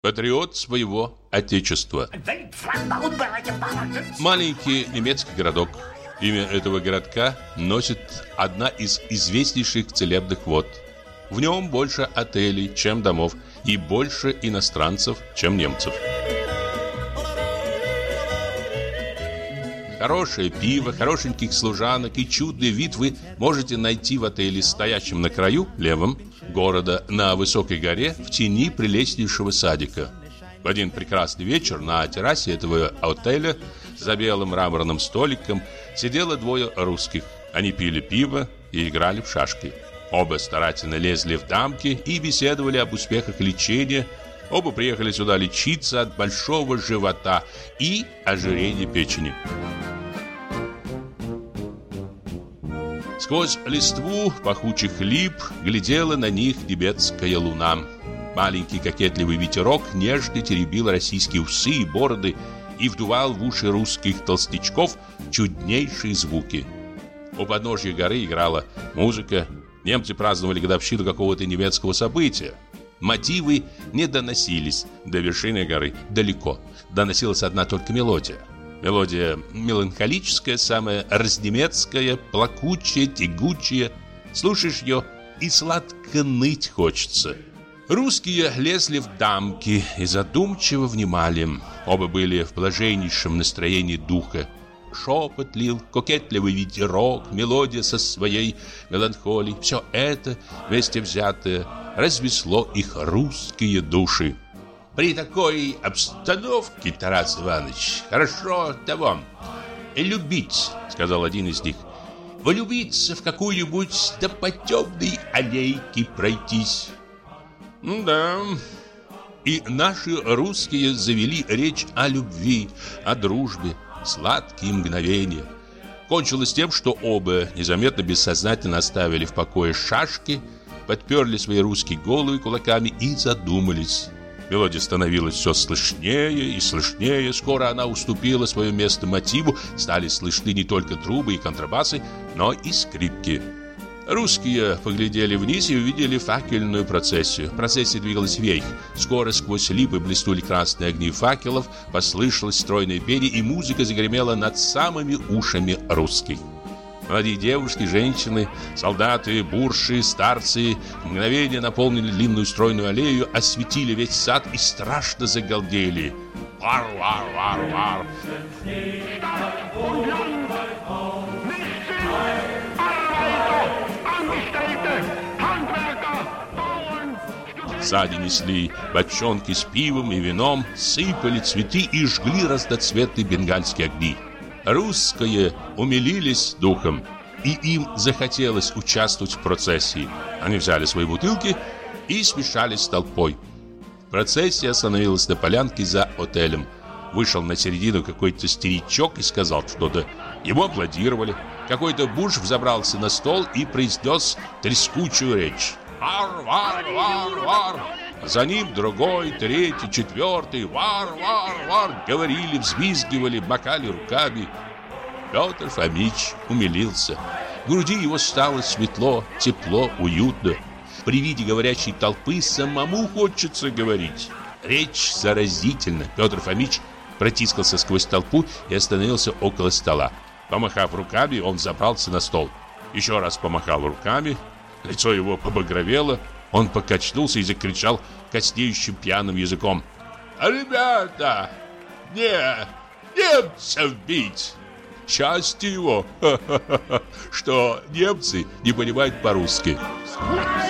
патриот своего отечества. Маленький немецкий городок. Имя этого городка носит одна из известнейших целебных вод. В нем больше отелей, чем домов, и больше иностранцев, чем немцев. Хорошее пиво, хорошеньких служанок и чудный вид вы можете найти в отеле, стоящем на краю, левом, города, на высокой горе, в тени прелестнейшего садика. В один прекрасный вечер на террасе этого отеля за белым мраморным столиком сидело двое русских. Они пили пиво и играли в шашки. Оба старательно лезли в дамки и беседовали об успехах лечения. Оба приехали сюда лечиться от большого живота и ожирения печени. Сквозь листву пахучих лип глядела на них тибетская луна. Маленький кокетливый ветерок нежно теребил российские усы и бороды и вдувал в уши русских толстячков чуднейшие звуки. У подножья горы играла музыка. Немцы праздновали годовщину какого-то немецкого события. Мотивы не доносились до вершины горы, далеко. Доносилась одна только мелодия. Мелодия меланхолическая, самая разнемецкая, плакучая, тягучая. Слушаешь ее, и сладко ныть хочется. Русские лезли в дамки и задумчиво внимали. Оба были в блаженнейшем настроении духа. Шепот лил, кокетливый ветерок, мелодия со своей меланхолией. Все это, вместе взятое, развесло их русские души. При такой обстановке, Тарас Иванович, хорошо того любить, сказал один из них. Влюбиться в какую-нибудь да по темной аллейке пройтись. Да. И наши русские завели речь о любви, о дружбе, сладкие мгновения. Кончилось тем, что оба незаметно, бессознательно оставили в покое шашки, подперли свои русские головы кулаками и задумались. Мелодия становилась все слышнее и слышнее. Скоро она уступила свое место мотиву. Стали слышны не только трубы и контрабасы, но и скрипки. Русские поглядели вниз и увидели факельную процессию. Процессия двигалась вверх. Скоро сквозь липы блеснули красные огни факелов, послышалось стройное пение, и музыка загремела над самыми ушами русских. Молодые девушки, женщины, солдаты, бурши, старцы в мгновение наполнили длинную стройную аллею, осветили весь сад и страшно загалдели. Вар, вар, вар, вар. В саде несли бочонки с пивом и вином, сыпали цветы и жгли разноцветные бенгальские огни. Русские умилились духом, и им захотелось участвовать в процессии. Они взяли свои бутылки и смешались с толпой. Процессия остановилась на полянке за отелем. Вышел на середину какой-то старичок и сказал что-то. Ему аплодировали. Какой-то бурж взобрался на стол и произнес трескучую речь. «Вар, вар, вар, вар!» За ним другой, третий, четвертый. «Вар, вар, вар!» Говорили, взвизгивали, макали руками. Петр Фомич умилился. В груди его стало светло, тепло, уютно. При виде говорящей толпы самому хочется говорить. Речь заразительна. Петр Фомич протискался сквозь толпу и остановился около стола. Помахав руками, он забрался на стол. Еще раз помахал руками. Лицо его побагровело. Он покачнулся и закричал коснеющим пьяным языком: «Ребята, немцев бить! Счастье его, что немцы не понимают по-русски!»